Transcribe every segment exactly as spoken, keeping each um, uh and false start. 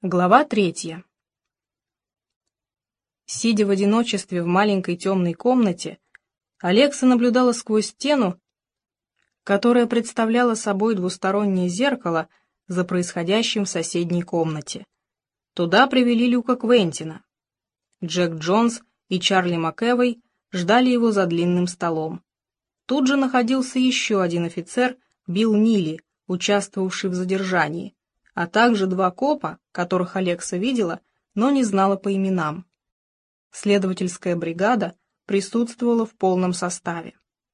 Глава третья. Сидя в одиночестве в маленькой темной комнате, Алекса наблюдала сквозь стену, которая представляла собой двустороннее зеркало, за происходящим в соседней комнате. Туда привели Люка Квентина. Джек Джонс и Чарли МакЭвой ждали его за длинным столом. Тут же находился еще один офицер, Билл Нилли, участвовавший в задержании, а также два копа, которых Алекса видела, но не знала по именам. Следовательская бригада присутствовала в полном составе.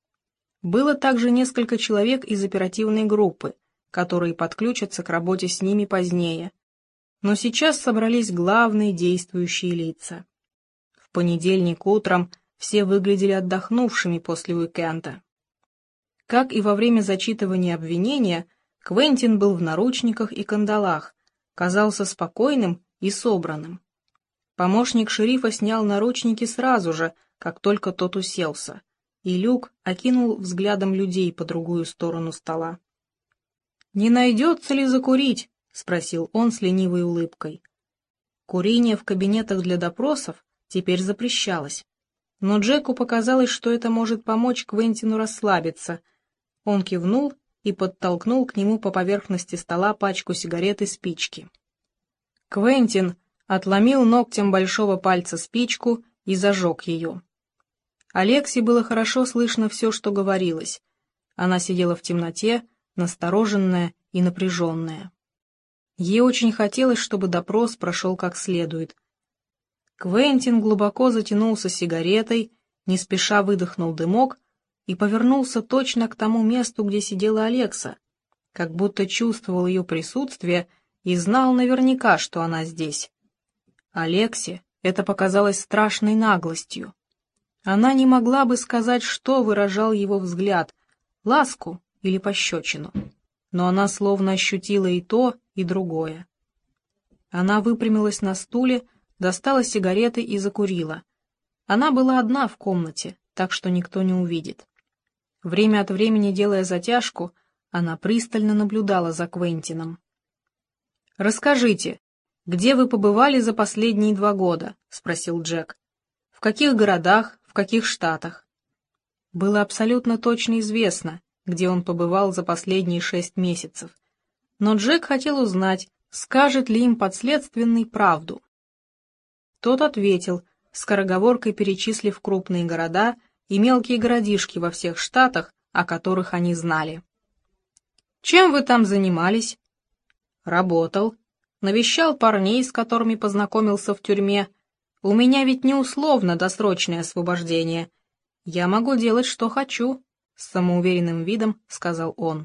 Было также несколько человек из оперативной группы, которые подключатся к работе с ними позднее. Но сейчас собрались главные действующие лица. В понедельник утром все выглядели отдохнувшими после уикенда. Как и во время зачитывания обвинения, Квентин был в наручниках и кандалах, казался спокойным и собранным. Помощник шерифа снял наручники сразу же, как только тот уселся, и Люк окинул взглядом людей по другую сторону стола. «Не найдется ли закурить?» — спросил он с ленивой улыбкой. Курение в кабинетах для допросов теперь запрещалось, но Джеку показалось, что это может помочь Квентину расслабиться. Он кивнул и подтолкнул к нему по поверхности стола пачку сигарет и спички. Квентин отломил ногтем большого пальца спичку и зажег ее. Алексе было хорошо слышно все, что говорилось. Она сидела в темноте, настороженная и напряженная. Ей очень хотелось, чтобы допрос прошел как следует. Квентин глубоко затянулся сигаретой, не спеша выдохнул дымок и повернулся точно к тому месту, где сидела Алекса, как будто чувствовал ее присутствие и знал наверняка, что она здесь. Алексе это показалось страшной наглостью. Она не могла бы сказать, что выражал его взгляд, ласку или пощечину, но она словно ощутила и то, и другое. Она выпрямилась на стуле, достала сигареты и закурила. Она была одна в комнате, так что никто не увидит. Время от времени, делая затяжку, она пристально наблюдала за Квентином. «Расскажите, где вы побывали за последние два года?» — спросил Джек. «В каких городах, в каких штатах?» Было абсолютно точно известно, где он побывал за последние шесть месяцев. Но Джек хотел узнать, скажет ли им подследственный правду. Тот ответил, скороговоркой перечислив крупные города и мелкие городишки во всех штатах, о которых они знали. «Чем вы там занимались?» «Работал. Навещал парней, с которыми познакомился в тюрьме. У меня ведь не условно-досрочное освобождение. Я могу делать, что хочу», — с самоуверенным видом сказал он.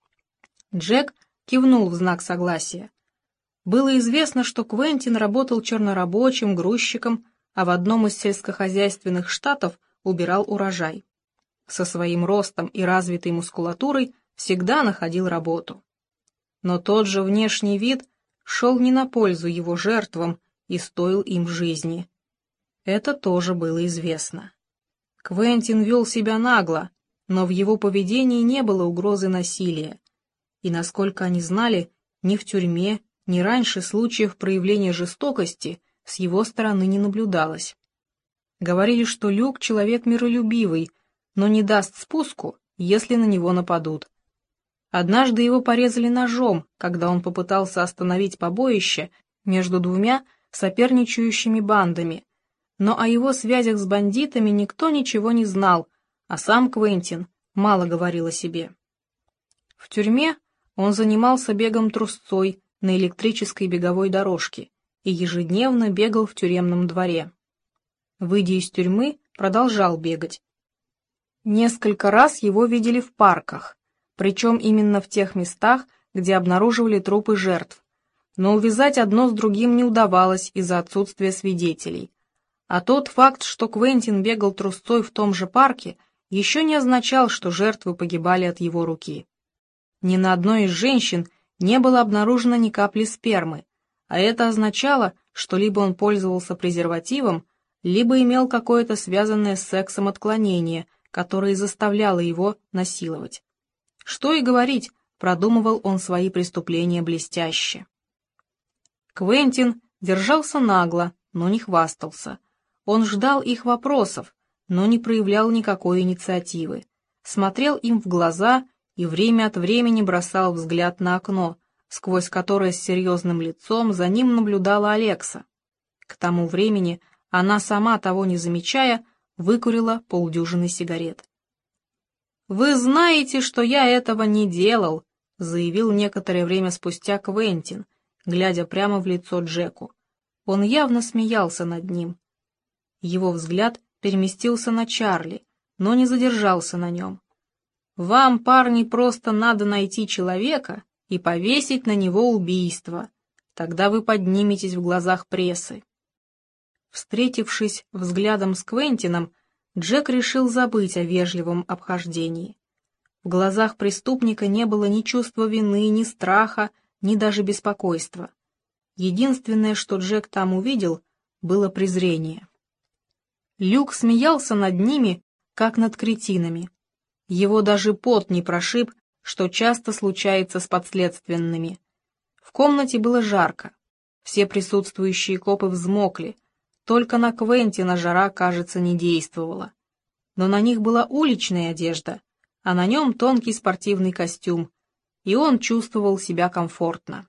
Джек кивнул в знак согласия. Было известно, что Квентин работал чернорабочим, грузчиком, а в одном из сельскохозяйственных штатов убирал урожай. Со своим ростом и развитой мускулатурой всегда находил работу. Но тот же внешний вид шел не на пользу его жертвам и стоил им жизни. Это тоже было известно. Квентин вел себя нагло, но в его поведении не было угрозы насилия. И, насколько они знали, ни в тюрьме, ни раньше случаев проявления жестокости с его стороны не наблюдалось. Говорили, что Люк человек миролюбивый, но не даст спуску, если на него нападут. Однажды его порезали ножом, когда он попытался остановить побоище между двумя соперничающими бандами, но о его связях с бандитами никто ничего не знал, а сам Квентин мало говорил о себе. В тюрьме он занимался бегом трусцой на электрической беговой дорожке и ежедневно бегал в тюремном дворе. Выйдя из тюрьмы, продолжал бегать. Несколько раз его видели в парках, причем именно в тех местах, где обнаруживали трупы жертв, но увязать одно с другим не удавалось из-за отсутствия свидетелей. А тот факт, что Квентин бегал трусцой в том же парке, еще не означал, что жертвы погибали от его руки. Ни на одной из женщин не было обнаружено ни капли спермы, а это означало, что либо он пользовался презервативом, либо имел какое-то связанное с сексом отклонение, которое заставляло его насиловать. Что и говорить, продумывал он свои преступления блестяще. Квентин держался нагло, но не хвастался. Он ждал их вопросов, но не проявлял никакой инициативы. Смотрел им в глаза и время от времени бросал взгляд на окно, сквозь которое с серьезным лицом за ним наблюдала Алекса. К тому времени она, сама того не замечая, выкурила полдюжины сигарет. «Вы знаете, что я этого не делал», — заявил некоторое время спустя Квентин, глядя прямо в лицо Джеку. Он явно смеялся над ним. Его взгляд переместился на Чарли, но не задержался на нем. «Вам, парни, просто надо найти человека и повесить на него убийство. Тогда вы подниметесь в глазах прессы». Встретившись взглядом с Квентином, Джек решил забыть о вежливом обхождении. В глазах преступника не было ни чувства вины, ни страха, ни даже беспокойства. Единственное, что Джек там увидел, было презрение. Люк смеялся над ними, как над кретинами. Его даже пот не прошиб, что часто случается с подследственными. В комнате было жарко. Все присутствующие копы взмокли. Только на Квентина жара, кажется, не действовала. Но на них была уличная одежда, а на нем тонкий спортивный костюм, и он чувствовал себя комфортно.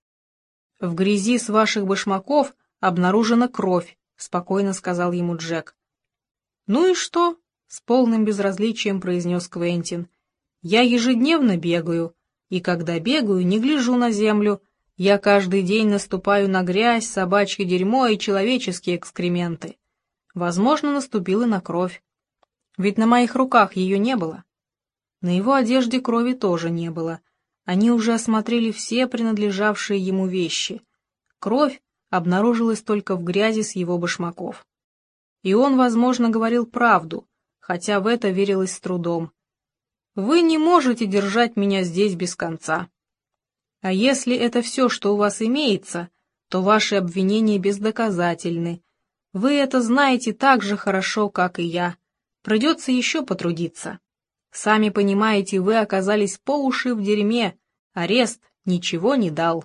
«В грязи с ваших башмаков обнаружена кровь», — спокойно сказал ему Джек. «Ну и что?» — с полным безразличием произнес Квентин. «Я ежедневно бегаю, и когда бегаю, не гляжу на землю. Я каждый день наступаю на грязь, собачье дерьмо и человеческие экскременты. Возможно, наступил и на кровь. Ведь на моих руках ее не было. На его одежде крови тоже не было. Они уже осмотрели все принадлежавшие ему вещи. Кровь обнаружилась только в грязи с его башмаков. И он, возможно, говорил правду, хотя в это верилось с трудом. Вы не можете держать меня здесь без конца. А если это все, что у вас имеется, то ваши обвинения бездоказательны. Вы это знаете так же хорошо, как и я. Придется еще потрудиться. Сами понимаете, вы оказались по уши в дерьме. Арест ничего не дал.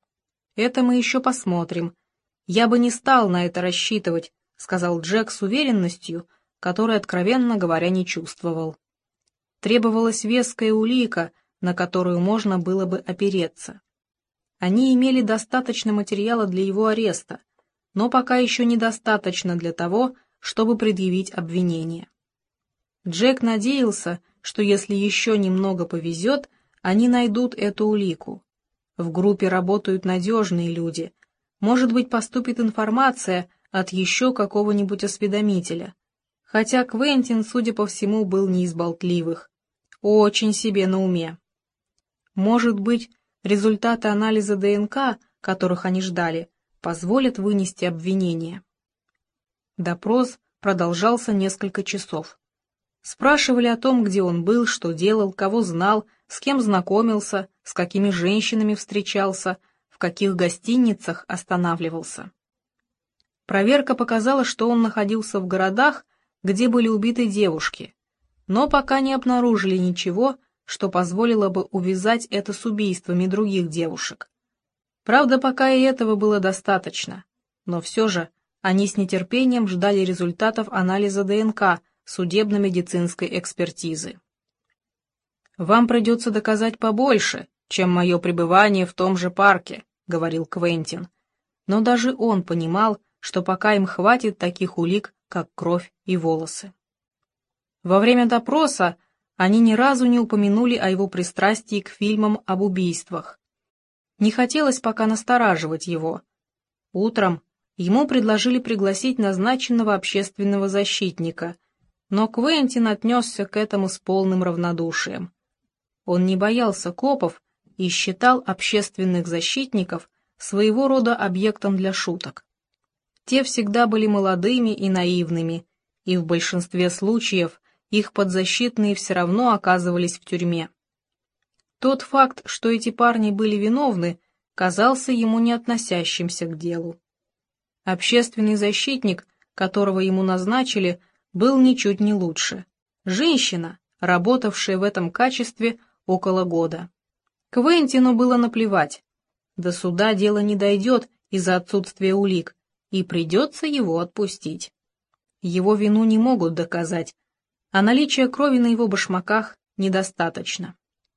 Это мы еще посмотрим. Я бы не стал на это рассчитывать, сказал Джек с уверенностью, которой, откровенно говоря, не чувствовал. Требовалась веская улика, на которую можно было бы опереться. Они имели достаточно материала для его ареста, но пока еще недостаточно для того, чтобы предъявить обвинение. Джек надеялся, что если еще немного повезет, они найдут эту улику. В группе работают надежные люди. Может быть, поступит информация от еще какого-нибудь осведомителя. Хотя Квентин, судя по всему, был не из болтливых. Очень себе на уме. Может быть, результаты анализа ДНК, которых они ждали, позволят вынести обвинение. Допрос продолжался несколько часов. Спрашивали о том, где он был, что делал, кого знал, с кем знакомился, с какими женщинами встречался, в каких гостиницах останавливался. Проверка показала, что он находился в городах, где были убиты девушки, но пока не обнаружили ничего, что позволило бы увязать это с убийствами других девушек. Правда, пока и этого было достаточно, но все же они с нетерпением ждали результатов анализа ДНК судебно-медицинской экспертизы. «Вам придется доказать побольше, чем мое пребывание в том же парке», — говорил Квентин, но даже он понимал, что пока им хватит таких улик, как кровь и волосы. Во время допроса они ни разу не упомянули о его пристрастии к фильмам об убийствах. Не хотелось пока настораживать его. Утром ему предложили пригласить назначенного общественного защитника, но Квентин отнесся к этому с полным равнодушием. Он не боялся копов и считал общественных защитников своего рода объектом для шуток. Те всегда были молодыми и наивными, и в большинстве случаев их подзащитные все равно оказывались в тюрьме. Тот факт, что эти парни были виновны, казался ему не относящимся к делу. Общественный защитник, которого ему назначили, был ничуть не лучше. Женщина, работавшая в этом качестве около года. Квентину было наплевать. До суда дело не дойдет, из-за отсутствия улик, и придется его отпустить. Его вину не могут доказать, а наличие крови на его башмаках недостаточно.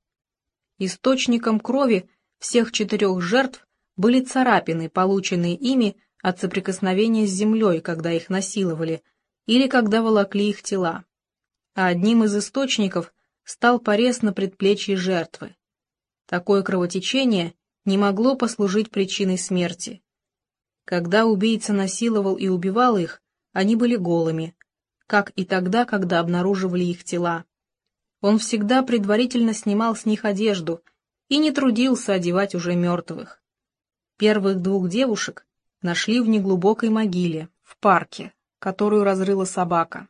Источником крови всех четырех жертв были царапины, полученные ими от соприкосновения с землей, когда их насиловали, или когда волокли их тела. А одним из источников стал порез на предплечье жертвы. Такое кровотечение не могло послужить причиной смерти. Когда убийца насиловал и убивал их, они были голыми, как и тогда, когда обнаруживали их тела. Он всегда предварительно снимал с них одежду и не трудился одевать уже мертвых. Первых двух девушек нашли в неглубокой могиле, в парке, которую разрыла собака.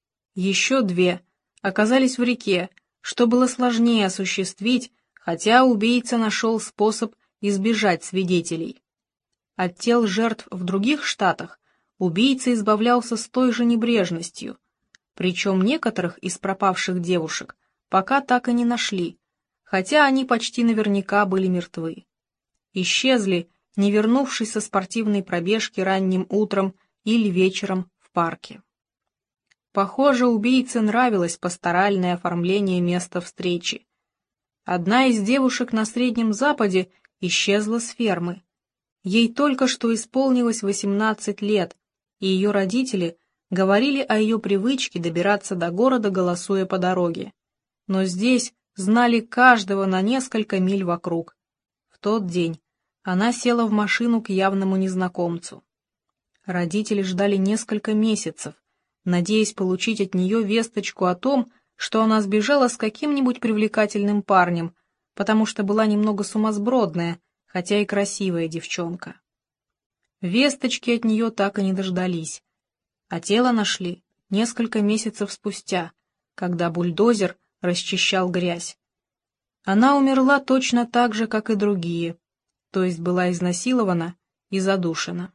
Еще две оказались в реке, что было сложнее осуществить, хотя убийца нашел способ избежать свидетелей. От тел жертв в других штатах убийца избавлялся с той же небрежностью, причем некоторых из пропавших девушек пока так и не нашли, хотя они почти наверняка были мертвы. Исчезли, не вернувшись со спортивной пробежки ранним утром или вечером в парке. Похоже, убийце нравилось пасторальное оформление места встречи. Одна из девушек на Среднем Западе исчезла с фермы. Ей только что исполнилось восемнадцать лет, и ее родители говорили о ее привычке добираться до города, голосуя по дороге. Но здесь знали каждого на несколько миль вокруг. В тот день она села в машину к явному незнакомцу. Родители ждали несколько месяцев, надеясь получить от нее весточку о том, что она сбежала с каким-нибудь привлекательным парнем, потому что была немного сумасбродная, хотя и красивая девчонка. Весточки от нее так и не дождались, а тело нашли несколько месяцев спустя, когда бульдозер расчищал грязь. Она умерла точно так же, как и другие, то есть была изнасилована и задушена.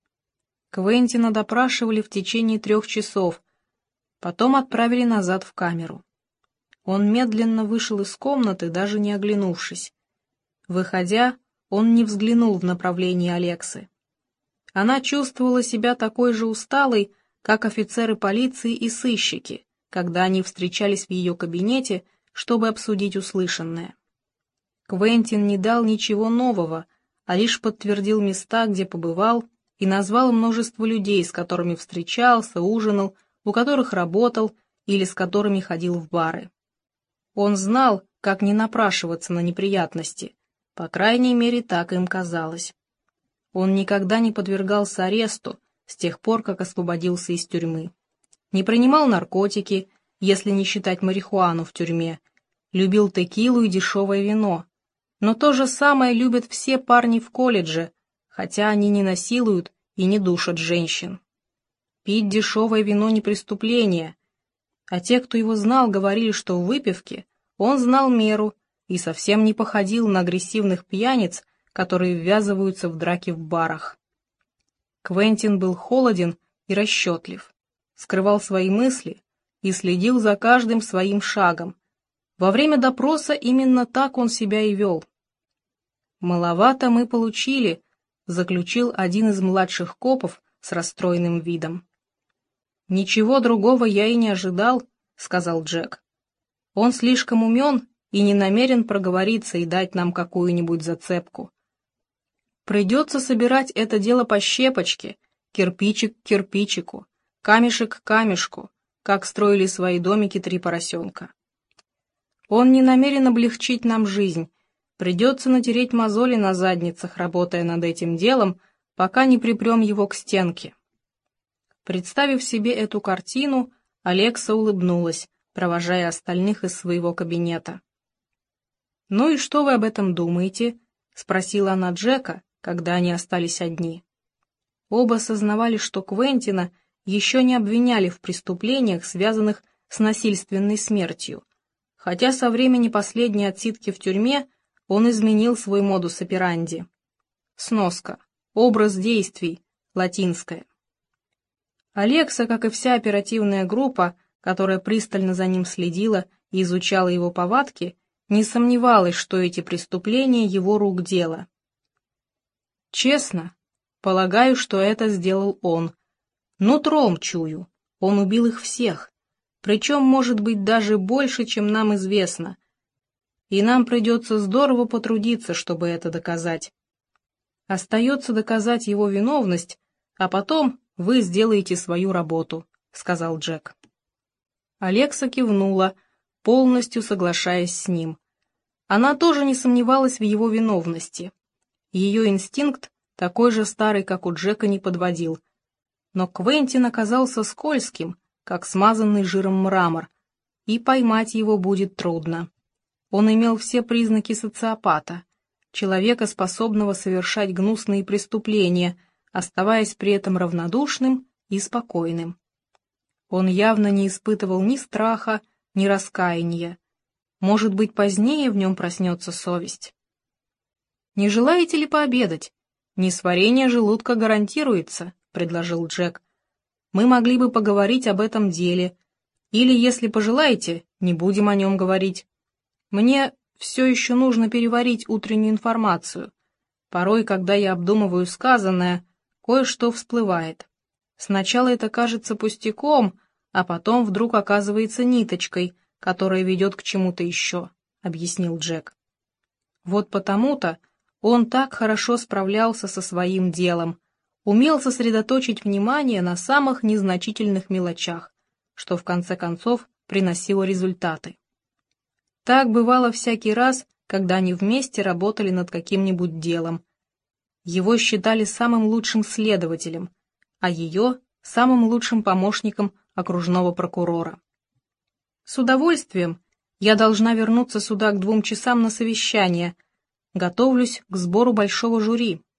Квентина допрашивали в течение трех часов, потом отправили назад в камеру. Он медленно вышел из комнаты, даже не оглянувшись. Выходя, он не взглянул в направлении Алексы. Она чувствовала себя такой же усталой, как офицеры полиции и сыщики, когда они встречались в ее кабинете, чтобы обсудить услышанное. Квентин не дал ничего нового, а лишь подтвердил места, где побывал, и назвал множество людей, с которыми встречался, ужинал, у которых работал или с которыми ходил в бары. Он знал, как не напрашиваться на неприятности, по крайней мере, так им казалось. Он никогда не подвергался аресту с тех пор, как освободился из тюрьмы. Не принимал наркотики, если не считать марихуану в тюрьме, любил текилу и дешевое вино. Но то же самое любят все парни в колледже, хотя они не насилуют и не душат женщин. Пить дешевое вино не преступление, а те, кто его знал, говорили, что в выпивке он знал меру и совсем не походил на агрессивных пьяниц, которые ввязываются в драки в барах. Квентин был холоден и расчетлив, скрывал свои мысли и следил за каждым своим шагом. Во время допроса именно так он себя и вел. «Маловато мы получили», — заключил один из младших копов с расстроенным видом. «Ничего другого я и не ожидал», — сказал Джек. «Он слишком умен и не намерен проговориться и дать нам какую-нибудь зацепку. Придется собирать это дело по щепочке, кирпичик к кирпичику, камешек к камешку, как строили свои домики три поросенка. Он не намерен облегчить нам жизнь, придется натереть мозоли на задницах, работая над этим делом, пока не припрем его к стенке». Представив себе эту картину, Алекса улыбнулась, провожая остальных из своего кабинета. «Ну и что вы об этом думаете?» — спросила она Джека, когда они остались одни. Оба сознавали, что Квентина еще не обвиняли в преступлениях, связанных с насильственной смертью, хотя со времени последней отсидки в тюрьме он изменил свой модус операнди. Сноска. Образ действий. Латинское. Алекса, как и вся оперативная группа, которая пристально за ним следила и изучала его повадки, не сомневалась, что эти преступления его рук дело. «Честно, Полагаю, что это сделал он. Нутром чую, он убил их всех, причем, может быть, даже больше, чем нам известно. И нам придется здорово потрудиться, чтобы это доказать. Остается доказать его виновность, а потом вы сделаете свою работу», — сказал Джек. Алекса кивнула, полностью соглашаясь с ним. Она тоже не сомневалась в его виновности. Ее инстинкт, такой же старый, как у Джека, не подводил. Но Квентин оказался скользким, как смазанный жиром мрамор, и поймать его будет трудно. Он имел все признаки социопата, человека, способного совершать гнусные преступления, оставаясь при этом равнодушным и спокойным. Он явно не испытывал ни страха, ни раскаяния. Может быть, позднее в нем проснется совесть. «Не желаете ли пообедать? Несварение желудка гарантируется», — предложил Джек. «Мы могли бы поговорить об этом деле. Или, если пожелаете, не будем о нем говорить. Мне все еще нужно переварить утреннюю информацию. Порой, когда я обдумываю сказанное, кое-что всплывает. Сначала это кажется пустяком, а потом вдруг оказывается ниточкой, которая ведет к чему-то еще», — объяснил Джек. Вот потому-то он так хорошо справлялся со своим делом, умел сосредоточить внимание на самых незначительных мелочах, что в конце концов приносило результаты. Так бывало всякий раз, когда они вместе работали над каким-нибудь делом. Его считали самым лучшим следователем, а ее — самым лучшим помощником окружного прокурора. «С удовольствием. Я должна вернуться сюда к двум часам на совещание. Готовлюсь к сбору большого жюри»,